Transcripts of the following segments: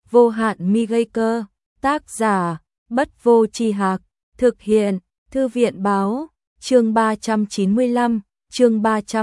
vô hạn mi gây cơ, tác giả, Bất Vô Tri Hạc, thực hiện, Thư viện báo, chương 395, chương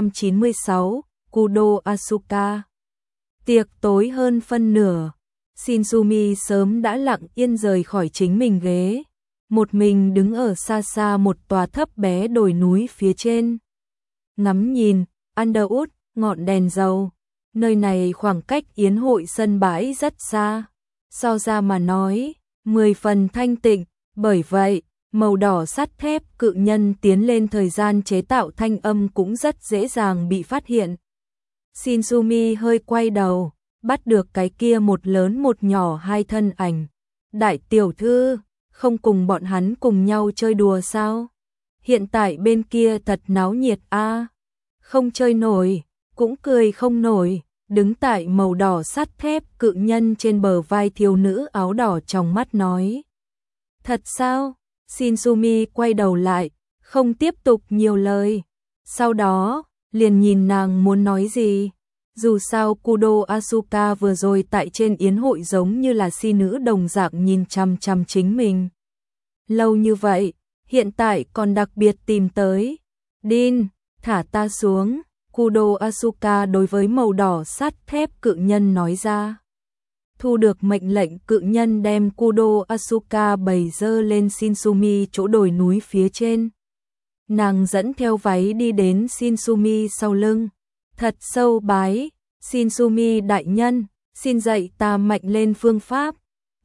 396, Kudo Asuka. Tiệc tối hơn phân nửa, Shinsumi sớm đã lặng yên rời khỏi chính mình ghế, một mình đứng ở xa xa một tòa thấp bé đồi núi phía trên. Ngắm nhìn, Underwood, ngọn đèn dầu, nơi này khoảng cách yến hội sân bãi rất xa, so ra mà nói, 10 phần thanh tịnh, bởi vậy, màu đỏ sắt thép cự nhân tiến lên thời gian chế tạo thanh âm cũng rất dễ dàng bị phát hiện. Shinsumi hơi quay đầu, bắt được cái kia một lớn một nhỏ hai thân ảnh. Đại tiểu thư, không cùng bọn hắn cùng nhau chơi đùa sao? Hiện tại bên kia thật náo nhiệt a. Không chơi nổi, cũng cười không nổi, đứng tại màu đỏ sắt thép cự nhân trên bờ vai thiếu nữ áo đỏ trong mắt nói. Thật sao? Shinsumi quay đầu lại, không tiếp tục nhiều lời. Sau đó, liền nhìn nàng muốn nói gì. Dù sao Kudo Asuka vừa rồi tại trên yến hội giống như là si nữ đồng dạng nhìn chằm chằm chính mình. Lâu như vậy, hiện tại còn đặc biệt tìm tới. Din, thả ta xuống, Kudo Asuka đối với màu đỏ sắt thép cự nhân nói ra. Thu được mệnh lệnh, cự nhân đem Kudo Asuka bày dơ lên Shinsumi chỗ đồi núi phía trên. Nàng dẫn theo váy đi đến Shinsumi sau lưng. Thật sâu bái, Shinsumi đại nhân, xin dạy ta mạnh lên phương pháp.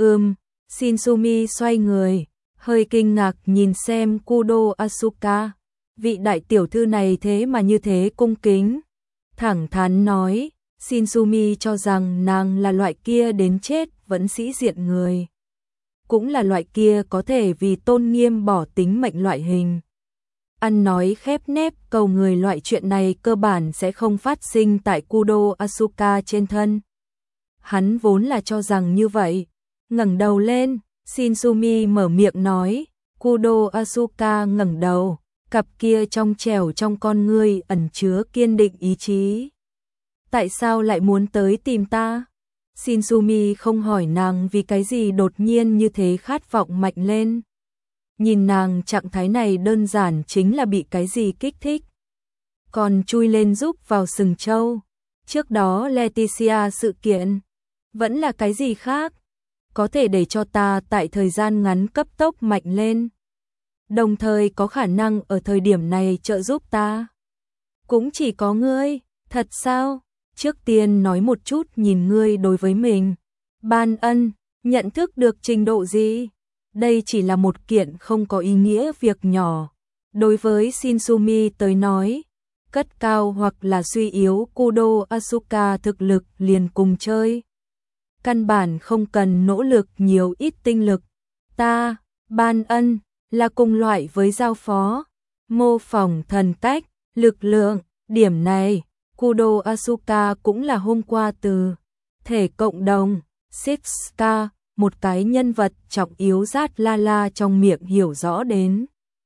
Shinsumi xoay người, hơi kinh ngạc nhìn xem Kudo Asuka. Vị đại tiểu thư này thế mà như thế cung kính. Thẳng thắn nói, Shinsumi cho rằng nàng là loại kia đến chết vẫn sĩ diện người. Cũng là loại kia có thể vì tôn nghiêm bỏ tính mệnh loại hình. Ăn nói khép nép cầu người loại chuyện này cơ bản sẽ không phát sinh tại Kudo Asuka trên thân. Hắn vốn là cho rằng như vậy. Ngẩng đầu lên, Shinsumi mở miệng nói. Kudo Asuka ngẩng đầu, cặp kia trong trẻo trong con ngươi ẩn chứa kiên định ý chí. Tại sao lại muốn tới tìm ta? Shinsumi không hỏi nàng vì cái gì đột nhiên như thế khát vọng mạnh lên. Nhìn nàng trạng thái này đơn giản chính là bị cái gì kích thích. Còn chui lên giúp vào sừng trâu. Trước đó Leticia sự kiện. Vẫn là cái gì khác. Có thể để cho ta tại thời gian ngắn cấp tốc mạnh lên. Đồng thời có khả năng ở thời điểm này trợ giúp ta. Cũng chỉ có ngươi. Thật sao? Trước tiên nói một chút nhìn ngươi đối với mình. Ban ân, nhận thức được trình độ gì? Đây chỉ là một kiện không có ý nghĩa việc nhỏ. Đối với Shinsumi tới nói, cất cao hoặc là suy yếu Kudo Asuka thực lực liền cùng chơi. Căn bản không cần nỗ lực nhiều ít tinh lực. Ta, ban ân, là cùng loại với giao phó, mô phỏng thần cách, lực lượng, điểm này. Kudo Asuka cũng là hôm qua từ thể cộng đồng, Sixka, một cái nhân vật trọng yếu rát la la trong miệng hiểu rõ đến.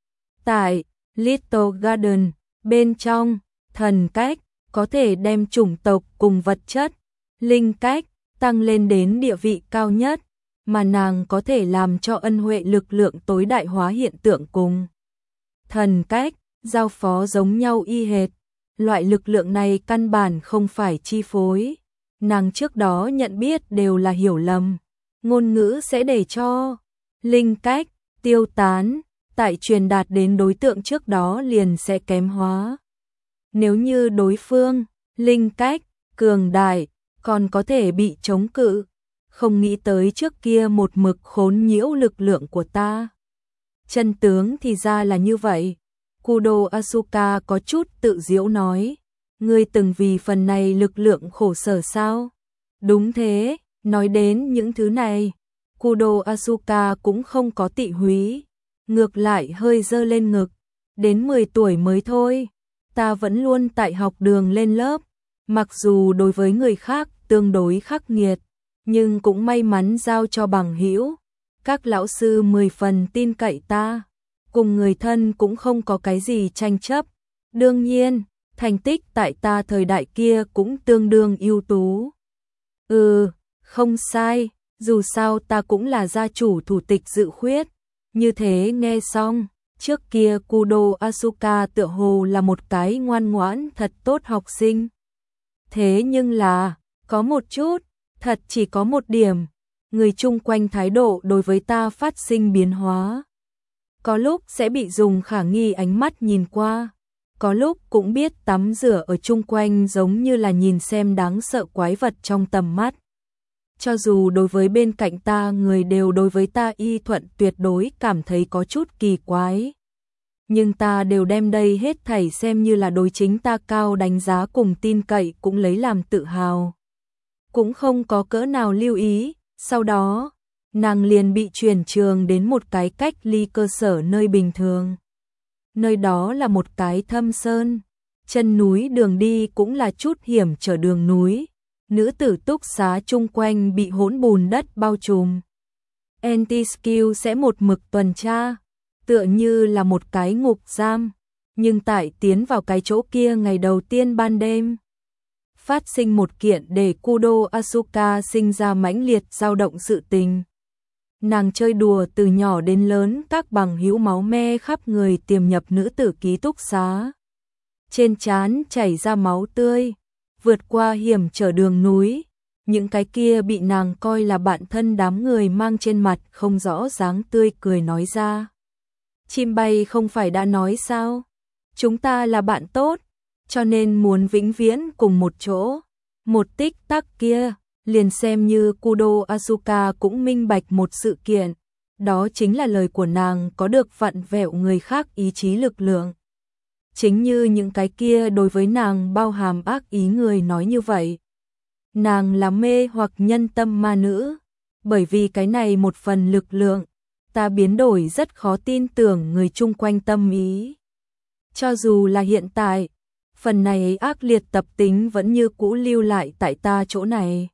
Tại Little Garden, bên trong, thần cách, có thể đem chủng tộc cùng vật chất, linh cách, tăng lên đến địa vị cao nhất, mà nàng có thể làm cho ân huệ lực lượng tối đại hóa hiện tượng cùng. Thần cách, giao phó giống nhau y hệt. Loại lực lượng này căn bản không phải chi phối. Nàng trước đó nhận biết đều là hiểu lầm. Ngôn ngữ sẽ để cho linh cách tiêu tán, tại truyền đạt đến đối tượng trước đó liền sẽ kém hóa. Nếu như đối phương, linh cách, cường đại, còn có thể bị chống cự. Không nghĩ tới trước kia một mực khốn nhiễu lực lượng của ta. Chân tướng thì ra là như vậy. Kudo Asuka có chút tự giễu nói. Ngươi từng vì phần này lực lượng khổ sở sao? Đúng thế, nói đến những thứ này. Kudo Asuka cũng không có tị húy. Ngược lại hơi dơ lên ngực. Đến 10 tuổi mới thôi. Ta vẫn luôn tại học đường lên lớp. Mặc dù đối với người khác tương đối khắc nghiệt. Nhưng cũng may mắn giao cho bằng hữu. Các lão sư 10 phần tin cậy ta. Cùng người thân cũng không có cái gì tranh chấp. Đương nhiên, thành tích tại ta thời đại kia cũng tương đương ưu tú. Không sai, Dù sao ta cũng là gia chủ thủ tịch dự khuyết. Như thế nghe xong, trước kia Kudo Asuka tựa hồ là một cái ngoan ngoãn thật tốt học sinh. Thế nhưng là, có một chút, thật chỉ có một điểm, người chung quanh thái độ đối với ta phát sinh biến hóa. Có lúc sẽ bị dùng khả nghi ánh mắt nhìn qua, có lúc cũng biết tắm rửa ở chung quanh giống như là nhìn xem đáng sợ quái vật trong tầm mắt. Cho dù đối với bên cạnh ta người đều đối với ta y thuận tuyệt đối cảm thấy có chút kỳ quái. Nhưng ta đều đem đây hết thảy xem như là đối chính ta cao đánh giá cùng tin cậy cũng lấy làm tự hào. Cũng không có cỡ nào lưu ý, sau đó, nàng liền bị chuyển trường đến một cái cách ly cơ sở nơi bình thường. Nơi đó là một cái thâm sơn, chân núi đường đi cũng là chút hiểm trở đường núi. Nữ tử túc xá chung quanh bị hỗn bùn đất bao trùm. Anti-skill sẽ một mực tuần tra, tựa như là một cái ngục giam, nhưng tại tiến vào cái chỗ kia ngày đầu tiên ban đêm. Phát sinh một kiện để Kudo Asuka sinh ra mãnh liệt dao động sự tình. Nàng chơi đùa từ nhỏ đến lớn các bằng hữu máu me khắp người tiềm nhập nữ tử ký túc xá. Trên trán chảy ra máu tươi. Vượt qua hiểm trở đường núi, những cái kia bị nàng coi là bạn thân đám người mang trên mặt không rõ dáng tươi cười nói ra. Chim bay không phải đã nói sao? Chúng ta là bạn tốt, cho nên muốn vĩnh viễn cùng một chỗ. Một tích tắc kia, liền xem như Kudo Asuka cũng minh bạch một sự kiện. Đó chính là lời của nàng có được vặn vẹo người khác ý chí lực lượng. Chính như những cái kia đối với nàng bao hàm ác ý người nói như vậy. Nàng là mê hoặc nhân tâm ma nữ, bởi vì cái này một phần lực lượng, ta biến đổi rất khó tin tưởng người chung quanh tâm ý. Cho dù là hiện tại, phần này ác liệt tập tính vẫn như cũ lưu lại tại ta chỗ này.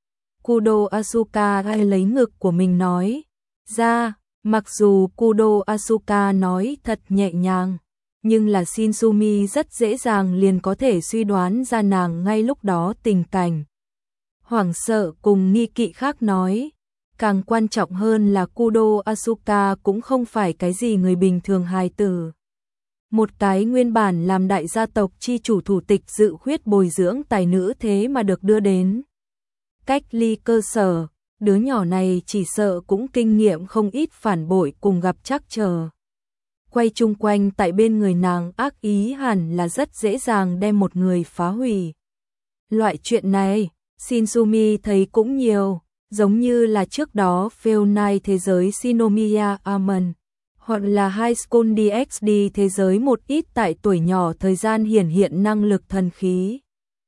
Kudo Asuka lấy ngực của mình nói ra, mặc dù Kudo Asuka nói thật nhẹ nhàng, nhưng là Shinsumi rất dễ dàng liền có thể suy đoán ra nàng ngay lúc đó tình cảnh. Hoảng sợ cùng nghi kỵ khác nói, càng quan trọng hơn là Kudo Asuka cũng không phải cái gì người bình thường hài tử. Một cái nguyên bản làm đại gia tộc chi chủ thủ tịch dự khuyết bồi dưỡng tài nữ thế mà được đưa đến cách ly cơ sở, đứa nhỏ này chỉ sợ cũng kinh nghiệm không ít phản bội cùng gặp trắc trở. Quay chung quanh tại bên người nàng ác ý hẳn là rất dễ dàng đem một người phá hủy. Loại chuyện này, Shinsumi thấy cũng nhiều, giống như là trước đó Fail Night thế giới Shinomiya Amen, hoặc là High School DxD thế giới một ít tại tuổi nhỏ thời gian hiển hiện năng lực thần khí.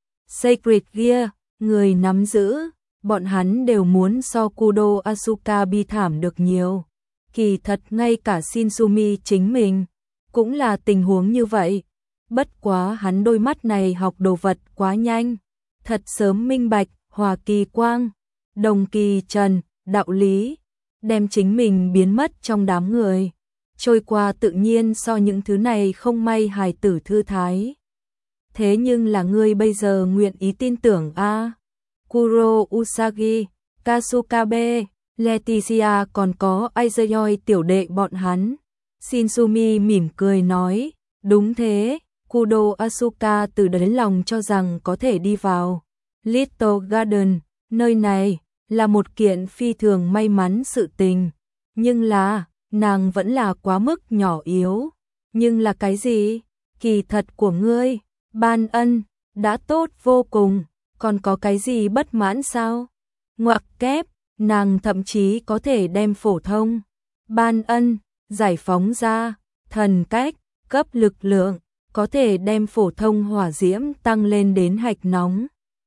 Sacred Gear, người nắm giữ, bọn hắn đều muốn so Kudo Asuka bi thảm được nhiều. Kỳ thật ngay cả Shinsumi chính mình, cũng là tình huống như vậy. Bất quá hắn đôi mắt này học đồ vật quá nhanh, thật sớm minh bạch, hòa kỳ quang, đồng kỳ trần, đạo lý, đem chính mình biến mất trong đám người. Trôi qua tự nhiên so những thứ này không may hài tử thư thái. Thế nhưng là ngươi bây giờ nguyện ý tin tưởng a Kuro Usagi, Kasukabe, Leticia còn có Aizayoi tiểu đệ bọn hắn. Shinsumi mỉm cười nói, đúng thế, Kudo Asuka từ đáy lòng cho rằng có thể đi vào Little Garden, nơi này là một kiện phi thường may mắn sự tình, nhưng là nàng vẫn là quá mức nhỏ yếu. Nhưng là cái gì? Kỳ thật của ngươi, ban ân, đã tốt vô cùng, còn có cái gì bất mãn sao? Ngoặc kép, nàng thậm chí có thể đem phổ thông, ban ân, giải phóng ra, thần cách, cấp lực lượng, có thể đem phổ thông hỏa diễm tăng lên đến hạch nóng,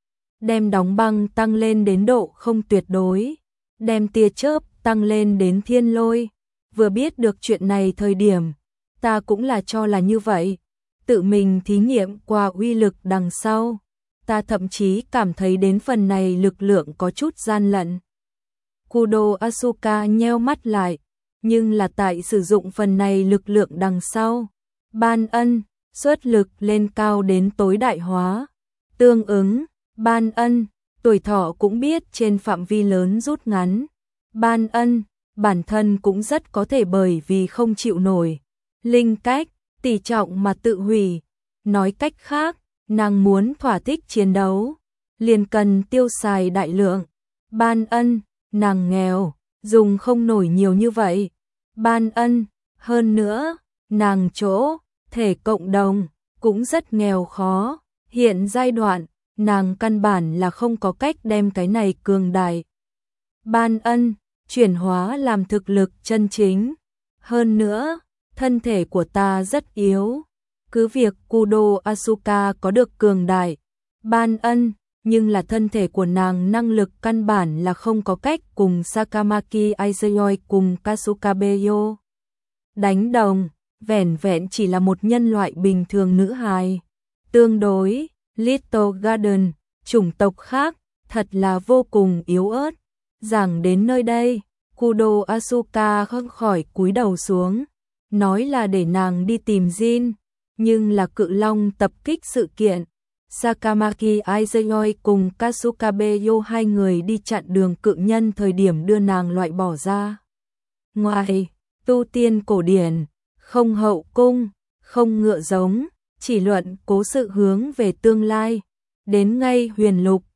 đem đóng băng tăng lên đến độ không tuyệt đối, đem tia chớp tăng lên đến thiên lôi. Vừa biết được chuyện này thời điểm, ta cũng là cho là như vậy, tự mình thí nghiệm qua uy lực đằng sau, ta thậm chí cảm thấy đến phần này lực lượng có chút gian lận. Kudo Asuka nheo mắt lại, nhưng là tại sử dụng phần này lực lượng đằng sau, ban ân, xuất lực lên cao đến tối đại hóa, tương ứng, ban ân, tuổi thọ cũng biết trên phạm vi lớn rút ngắn. Ban Ân, bản thân cũng rất có thể bởi vì không chịu nổi linh cách, tỷ trọng mà tự hủy. Nói cách khác, nàng muốn thỏa thích chiến đấu, liền cần tiêu xài đại lượng. Ban Ân, nàng nghèo, dùng không nổi nhiều như vậy. Ban Ân, hơn nữa, nàng chỗ, thể cộng đồng, cũng rất nghèo khó. Hiện giai đoạn, nàng căn bản là không có cách đem cái này cường đại. Ban Ân, chuyển hóa làm thực lực chân chính. Hơn nữa, thân thể của ta rất yếu. Cứ việc Kudo Asuka có được cường đại. Ban Ân, nhưng là thân thể của nàng năng lực căn bản là không có cách cùng Sakamaki Aizuyoi cùng Kasukabeyo đánh đồng, vẻn vẹn chỉ là một nhân loại bình thường nữ hài. Tương đối, Little Garden, chủng tộc khác, thật là vô cùng yếu ớt. Giảng đến nơi đây, Kudo Asuka không khỏi cúi đầu xuống, nói là để nàng đi tìm Jin, nhưng là cự long tập kích sự kiện. Sakamaki Aizuyoi cùng Kasukabeyo hai người đi chặn đường cự nhân thời điểm đưa nàng loại bỏ ra. Ngoài, tu tiên cổ điển, không hậu cung, không ngựa giống, chỉ luận cố sự hướng về tương lai. Đến ngay huyền lục,